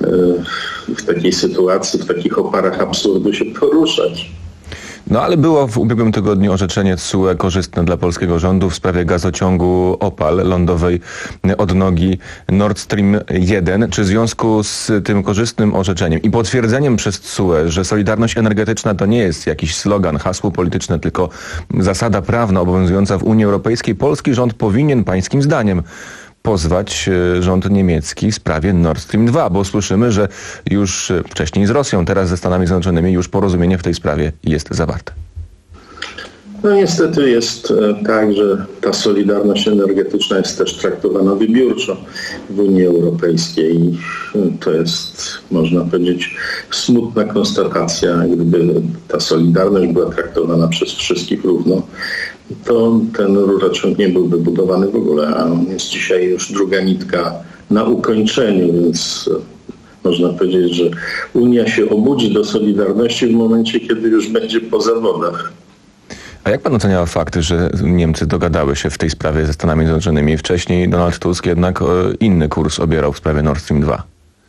w takiej sytuacji, w takich oparach absurdu się poruszać. No ale było w ubiegłym tygodniu orzeczenie T S U E korzystne dla polskiego rządu w sprawie gazociągu Opal lądowej odnogi Nord Stream jeden. Czy w związku z tym korzystnym orzeczeniem i potwierdzeniem przez T S U E, że solidarność energetyczna to nie jest jakiś slogan, hasło polityczne, tylko zasada prawna obowiązująca w Unii Europejskiej, polski rząd powinien pańskim zdaniem pozwać rząd niemiecki w sprawie Nord Stream dwa, bo słyszymy, że już wcześniej z Rosją, teraz ze Stanami Zjednoczonymi już porozumienie w tej sprawie jest zawarte. No niestety jest tak, że ta solidarność energetyczna jest też traktowana wybiórczo w Unii Europejskiej. To jest, można powiedzieć, smutna konstatacja. Gdyby ta solidarność była traktowana przez wszystkich równo, to ten rurociąg nie byłby budowany w ogóle, a jest dzisiaj już druga nitka na ukończeniu, więc można powiedzieć, że Unia się obudzi do solidarności w momencie, kiedy już będzie po zawodach. A jak pan ocenia fakty, że Niemcy dogadały się w tej sprawie ze Stanami Zjednoczonymi? Wcześniej Donald Tusk jednak inny kurs obierał w sprawie Nord Stream dwa.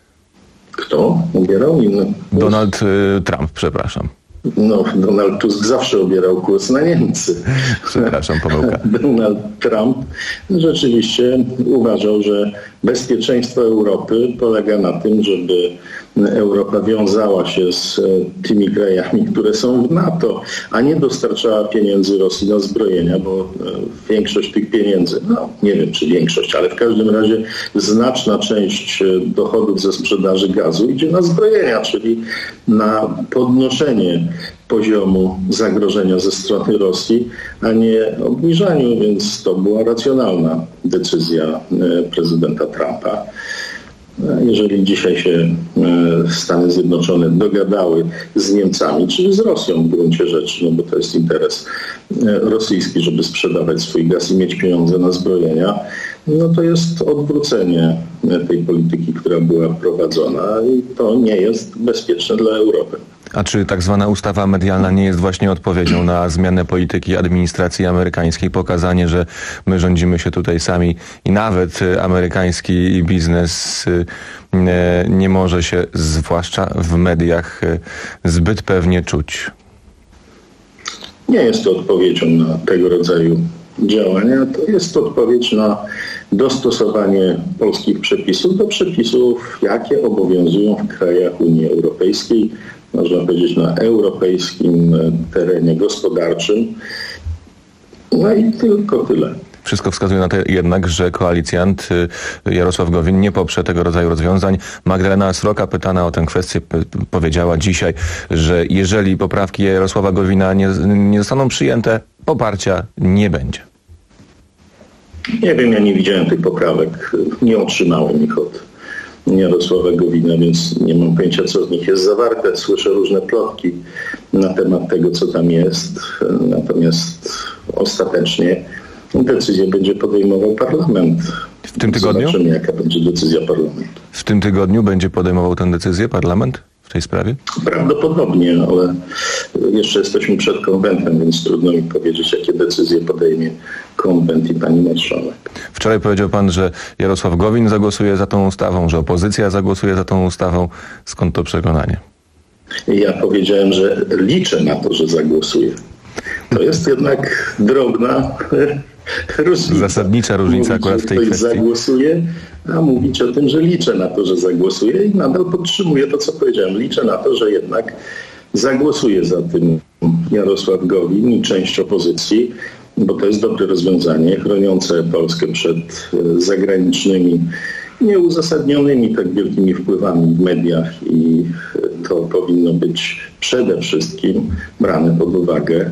Kto obierał inny kurs? Donald y, Trump, przepraszam. No, Donald Tusk zawsze obierał kurs na Niemcy. Przepraszam, pomyłka. Donald Trump rzeczywiście uważał, że bezpieczeństwo Europy polega na tym, żeby Europa wiązała się z tymi krajami, które są w NATO, a nie dostarczała pieniędzy Rosji na zbrojenia, bo większość tych pieniędzy, no nie wiem czy większość, ale w każdym razie znaczna część dochodów ze sprzedaży gazu idzie na zbrojenia, czyli na podnoszenie poziomu zagrożenia ze strony Rosji, a nie obniżaniu, więc to była racjonalna decyzja prezydenta Trumpa. Jeżeli dzisiaj się Stany Zjednoczone dogadały z Niemcami, czyli z Rosją w gruncie rzeczy, no bo to jest interes rosyjski, żeby sprzedawać swój gaz i mieć pieniądze na zbrojenia, no to jest odwrócenie tej polityki, która była prowadzona i to nie jest bezpieczne dla Europy. A czy tak zwana ustawa medialna nie jest właśnie odpowiedzią na zmianę polityki administracji amerykańskiej, pokazanie, że my rządzimy się tutaj sami i nawet amerykański biznes nie, nie może się, zwłaszcza w mediach, zbyt pewnie czuć? Nie jest to odpowiedzią na tego rodzaju działania. To jest odpowiedź na dostosowanie polskich przepisów do przepisów, jakie obowiązują w krajach Unii Europejskiej, można powiedzieć, na europejskim terenie gospodarczym. No i tylko tyle. Wszystko wskazuje na to jednak, że koalicjant Jarosław Gowin nie poprze tego rodzaju rozwiązań. Magdalena Sroka, pytana o tę kwestię, powiedziała dzisiaj, że jeżeli poprawki Jarosława Gowina nie, nie zostaną przyjęte, poparcia nie będzie. Nie wiem, ja nie widziałem tych poprawek. Nie otrzymałem ich od Jarosława Gowina, więc nie mam pojęcia, co w nich jest zawarte. Słyszę różne plotki na temat tego, co tam jest. Natomiast ostatecznie decyzję będzie podejmował parlament. W tym tygodniu? Zobaczymy, jaka będzie decyzja parlamentu. W tym tygodniu będzie podejmował tę decyzję parlament w tej sprawie? Prawdopodobnie, ale jeszcze jesteśmy przed konwentem, więc trudno mi powiedzieć, jakie decyzje podejmie konwent i pani marszałek. Wczoraj powiedział pan, że Jarosław Gowin zagłosuje za tą ustawą, że opozycja zagłosuje za tą ustawą. Skąd to przekonanie? Ja powiedziałem, że liczę na to, że zagłosuje. To jest jednak drobna różnica. Zasadnicza różnica akurat w tej kwestii. kwestii. Zagłosuje, a mówić o tym, że liczę na to, że zagłosuje i nadal podtrzymuję to, co powiedziałem. Liczę na to, że jednak zagłosuje za tym Jarosław Gowin i część opozycji, bo to jest dobre rozwiązanie chroniące Polskę przed zagranicznymi, nieuzasadnionymi tak wielkimi wpływami w mediach i to powinno być przede wszystkim brane pod uwagę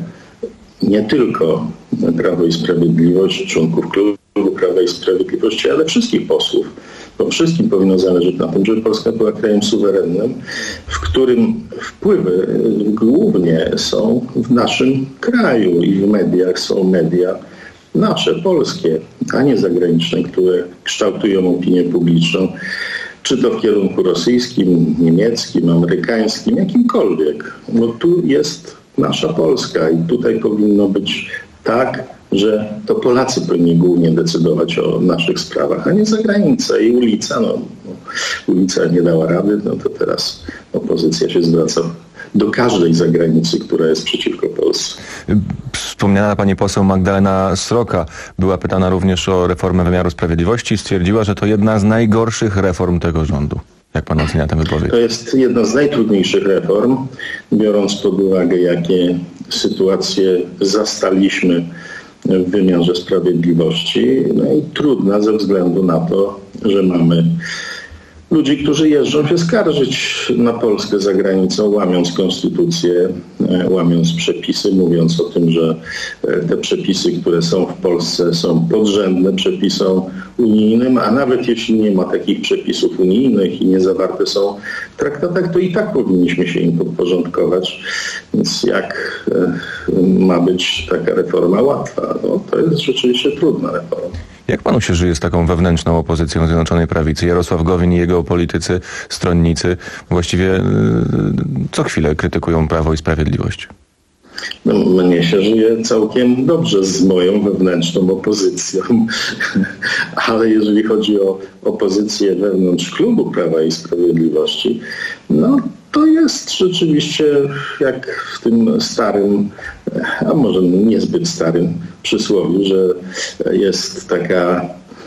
nie tylko Prawo i Sprawiedliwość, członków klubu Prawa i Sprawiedliwości, ale wszystkich posłów. Bo wszystkim powinno zależeć na tym, żeby Polska była krajem suwerennym, w którym wpływy głównie są w naszym kraju i w mediach są media nasze, polskie, a nie zagraniczne, które kształtują opinię publiczną, czy to w kierunku rosyjskim, niemieckim, amerykańskim, jakimkolwiek. Bo tu jest nasza Polska i tutaj powinno być tak, że to Polacy powinni głównie decydować o naszych sprawach, a nie zagranica i ulica. No, no, ulica nie dała rady, no to teraz opozycja się zwraca do każdej zagranicy, która jest przeciwko Polsce. Wspomniana pani poseł Magdalena Sroka była pytana również o reformę wymiaru sprawiedliwości i stwierdziła, że to jedna z najgorszych reform tego rządu. Jak pan ocenia tę wypowiedź? To jest jedna z najtrudniejszych reform, biorąc pod uwagę, jakie sytuacje zastaliśmy w wymiarze sprawiedliwości. No i trudna ze względu na to, że mamy ludzi, którzy jeżdżą się skarżyć na Polskę za granicą, łamiąc konstytucję, łamiąc przepisy, mówiąc o tym, że te przepisy, które są w Polsce, są podrzędne przepisom unijnym, a nawet jeśli nie ma takich przepisów unijnych i nie zawarte są w traktatach, to i tak powinniśmy się im podporządkować. Więc jak ma być taka reforma łatwa? No, to jest rzeczywiście trudna reforma. Jak panu się żyje z taką wewnętrzną opozycją Zjednoczonej Prawicy? Jarosław Gowin i jego politycy, stronnicy właściwie yy, co chwilę krytykują Prawo i Sprawiedliwość. No, mnie się żyje całkiem dobrze z moją wewnętrzną opozycją, ale jeżeli chodzi o opozycję wewnątrz klubu Prawa i Sprawiedliwości, no to jest rzeczywiście jak w tym starym, a może niezbyt starym przysłowiu, że jest taka,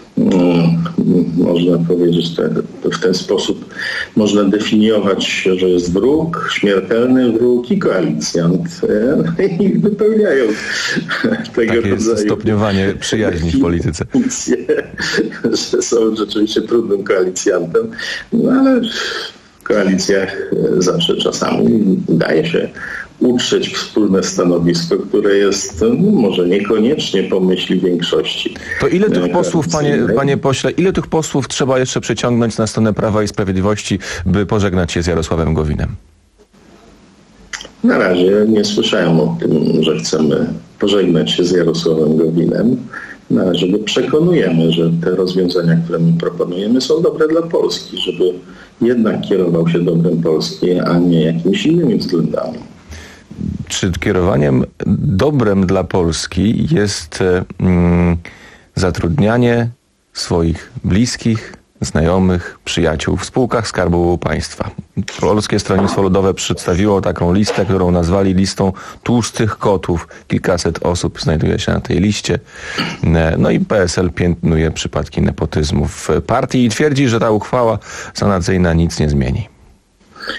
można powiedzieć, w ten sposób można definiować, że jest wróg, śmiertelny wróg i koalicjant. I wypełniają tego Takie rodzaju stopniowanie przyjaźni w polityce. Że są rzeczywiście trudnym koalicjantem, no ale w koalicjach zawsze czasami daje się utrzeć wspólne stanowisko, które jest no, może niekoniecznie po myśli większości. To ile tych posłów, panie, panie pośle, ile tych posłów trzeba jeszcze przeciągnąć na stronę Prawa i Sprawiedliwości, by pożegnać się z Jarosławem Gowinem? Na razie nie słyszałem o tym, że chcemy pożegnać się z Jarosławem Gowinem. Na razie go przekonujemy, że te rozwiązania, które my proponujemy, są dobre dla Polski, żeby jednak kierował się dobrem Polski, a nie jakimiś innymi względami. Czy kierowaniem dobrem dla Polski jest mm, zatrudnianie swoich bliskich, znajomych, przyjaciół w spółkach Skarbu Państwa? Polskie Stronnictwo Ludowe przedstawiło taką listę, którą nazwali listą tłustych kotów. Kilkaset osób znajduje się na tej liście. No i P S L piętnuje przypadki nepotyzmu w partii i twierdzi, że ta uchwała sanacyjna nic nie zmieni.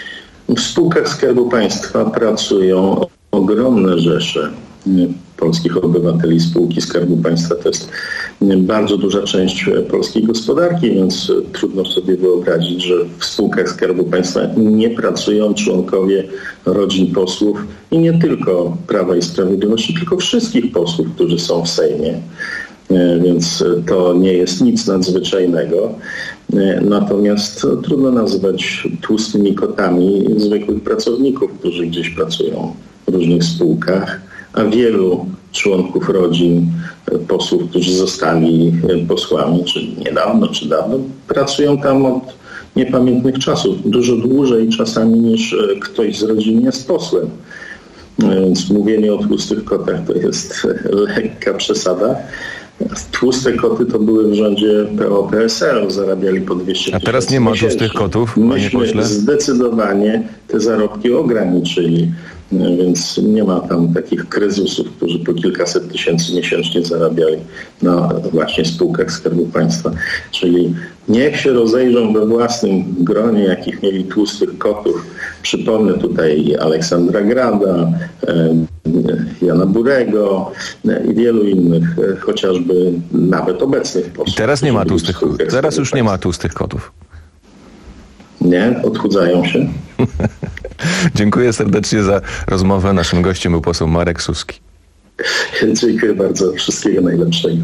W spółkach Skarbu Państwa pracują ogromne rzesze polskich obywateli. Spółki Skarbu Państwa to jest bardzo duża część polskiej gospodarki, więc trudno sobie wyobrazić, że w spółkach Skarbu Państwa nie pracują członkowie rodzin posłów i nie tylko Prawa i Sprawiedliwości, tylko wszystkich posłów, którzy są w Sejmie. Więc to nie jest nic nadzwyczajnego. Natomiast trudno nazywać tłustymi kotami zwykłych pracowników, którzy gdzieś pracują w różnych spółkach, a wielu członków rodzin posłów, którzy zostali posłami, czy niedawno, czy dawno, pracują tam od niepamiętnych czasów, dużo dłużej czasami niż ktoś z rodziny jest posłem. Więc mówienie o tłustych kotach to jest lekka przesada. Tłuste koty to były w rządzie P O P S L, zarabiali po dwieście tysięcy. A teraz nie ma tłustych kotów, panie Myśmy pośle? Zdecydowanie te zarobki ograniczyli, więc nie ma tam takich kryzysów, którzy po kilkaset tysięcy miesięcznie zarabiali na właśnie spółkach Skarbu Państwa. Czyli niech się rozejrzą we własnym gronie, jakich mieli tłustych kotów. Przypomnę tutaj Aleksandra Grada, Jana Burego i wielu innych, chociażby nawet obecnych posłów. I teraz nie ma tłustych kotów. Teraz już nie ma tłustych kotów. Nie? Odchudzają się. Dziękuję serdecznie za rozmowę. Naszym gościem był poseł Marek Suski. Dziękuję bardzo. Wszystkiego najlepszego.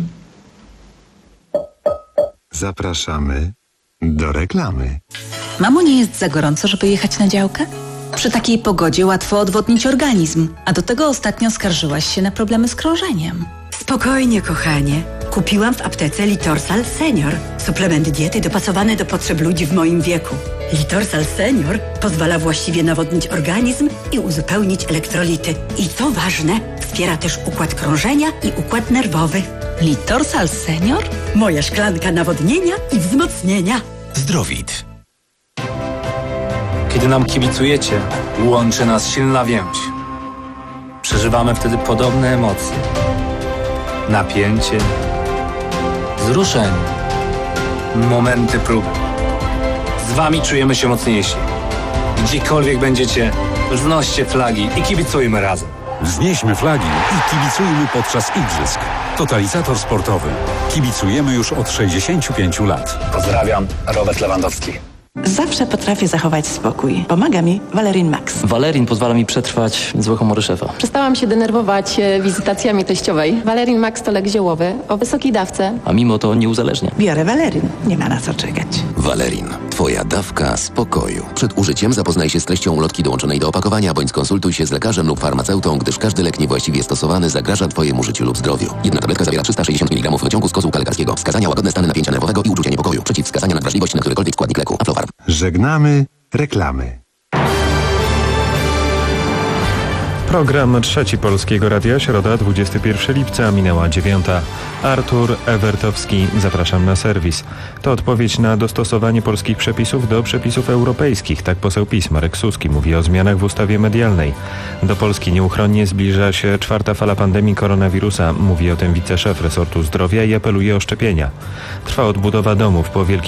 Zapraszamy do reklamy. Mamo, nie jest za gorąco, żeby jechać na działkę? Przy takiej pogodzie łatwo odwodnić organizm, a do tego ostatnio skarżyłaś się na problemy z krążeniem. Spokojnie, kochanie. Kupiłam w aptece Litorsal Senior. Suplement diety dopasowany do potrzeb ludzi w moim wieku. Litorsal Senior pozwala właściwie nawodnić organizm i uzupełnić elektrolity. I co ważne, wspiera też układ krążenia i układ nerwowy. Litorsal Senior? Moja szklanka nawodnienia i wzmocnienia. Zdrowit. Kiedy nam kibicujecie, łączy nas silna więź. Przeżywamy wtedy podobne emocje. Napięcie, wzruszenie, momenty próby. Z wami czujemy się mocniejsi. Gdziekolwiek będziecie, wznoście flagi i kibicujmy razem. Wznieśmy flagi i kibicujmy podczas igrzysk. Totalizator sportowy. Kibicujemy już od sześćdziesięciu pięciu lat. Pozdrawiam, Robert Lewandowski. Zawsze potrafię zachować spokój. Pomaga mi Valerin Max. Valerin pozwala mi przetrwać złe humory szefa. Przestałam się denerwować wizytacjami teściowej. Valerin Max to lek ziołowy o wysokiej dawce. A mimo to nie uzależnia. Biorę Valerin. Nie ma na co czekać. Valerin. Twoja dawka spokoju. Przed użyciem zapoznaj się z treścią ulotki dołączonej do opakowania, bądź skonsultuj się z lekarzem lub farmaceutą, gdyż każdy lek niewłaściwie stosowany zagraża Twojemu życiu lub zdrowiu. Jedna tabletka zawiera trzysta sześćdziesiąt miligramów wyciągu z kozłka lekarskiego. Wskazania: łagodne stany napięcia nerwowego i uczucia niepokoju. Przeciwwskazania: nadwrażliwość na którykolwiek składnik leku. Aflofarm. Żegnamy reklamy. Program Trzeci Polskiego Radia, środa, dwudziestego pierwszego lipca, minęła dziewiąta. Artur Ewertowski, zapraszam na serwis. To odpowiedź na dostosowanie polskich przepisów do przepisów europejskich. Tak poseł PiS Marek Suski mówi o zmianach w ustawie medialnej. Do Polski nieuchronnie zbliża się czwarta fala pandemii koronawirusa. Mówi o tym wiceszef resortu zdrowia i apeluje o szczepienia. Trwa odbudowa domów po wielkim